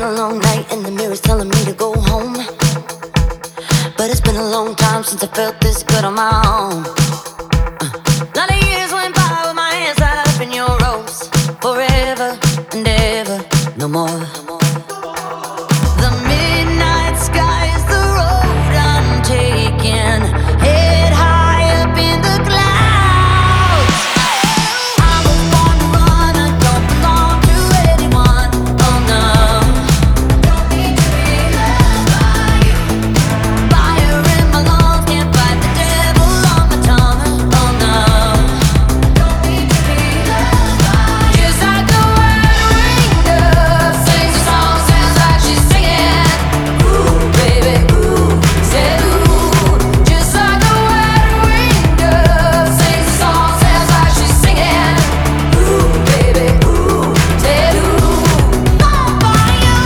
a long night and the mirror's telling me to go home. But it's been a long time since I felt this good on my own. Lot of years went by with my hands tied up in your ropes. Forever and ever, no more. The midnight sky is the road I'm taking. Head high up in the clouds. I was born to run, I don't belong to anyone. Oh no. Don't need to be loved by you. Fire in my lungs, can't fight the devil on my tongue. Oh no. Don't need to be loved by you. Just like the word ring dove sings a song, sounds like she's singing. Ooh, baby, ooh, said ooh. Just like the word ring dove sings a song, sounds like she's singing. Ooh, baby, ooh, said ooh. All by you.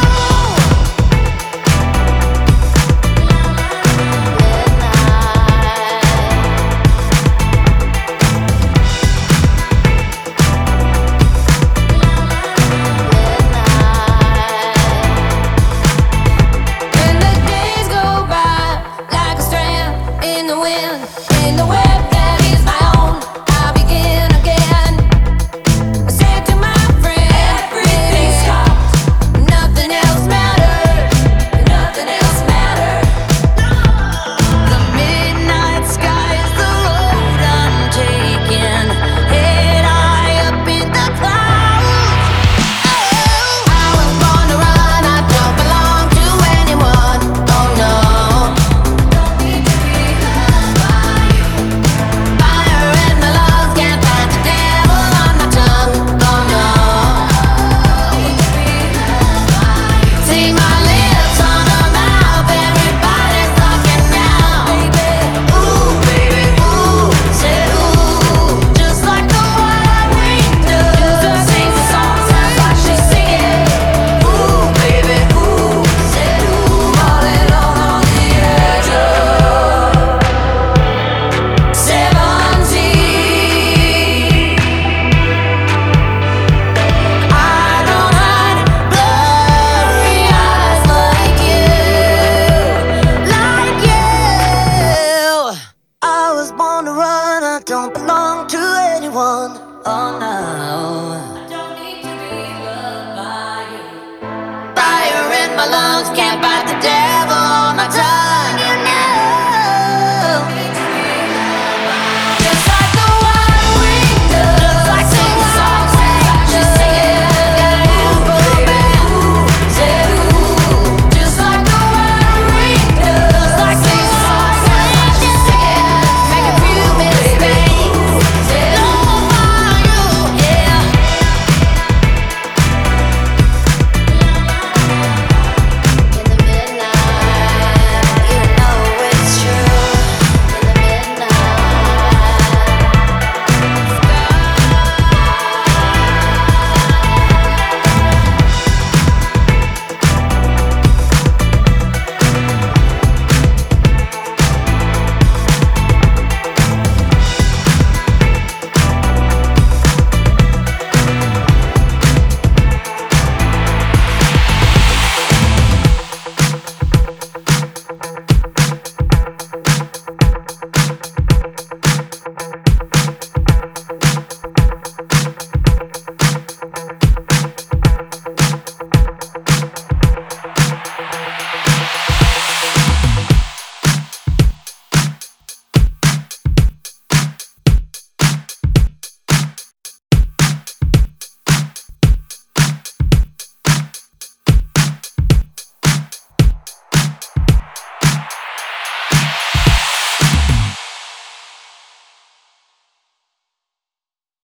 When the days go by like a strand in the wind, in the web that is my own, I'll begin again. I said to my friend, everything stopped, nothing else mattered, nothing else mattered. The midnight sky is the road I'm taking, head high up in the clouds. I was born to run, I don't belong to anyone. Oh no. Don't need to be loved by you. Fire in my lungs, can't fight the devil on my tongue. Oh no. Don't need to be loved by you. See my lips on her mouth, everybody's talking now. Baby, ooh, baby, ooh, said ooh. Just like the word ring dove sings a song, sounds like she's singing. Ooh, baby, ooh, said ooh. All alone on the edge of 17. I don't hide blurry eyes like you, like you. I was born to run, I don't belong to anyone. Oh no. I don't need to be loved by you. Fire in my lungs, can't fight the devil.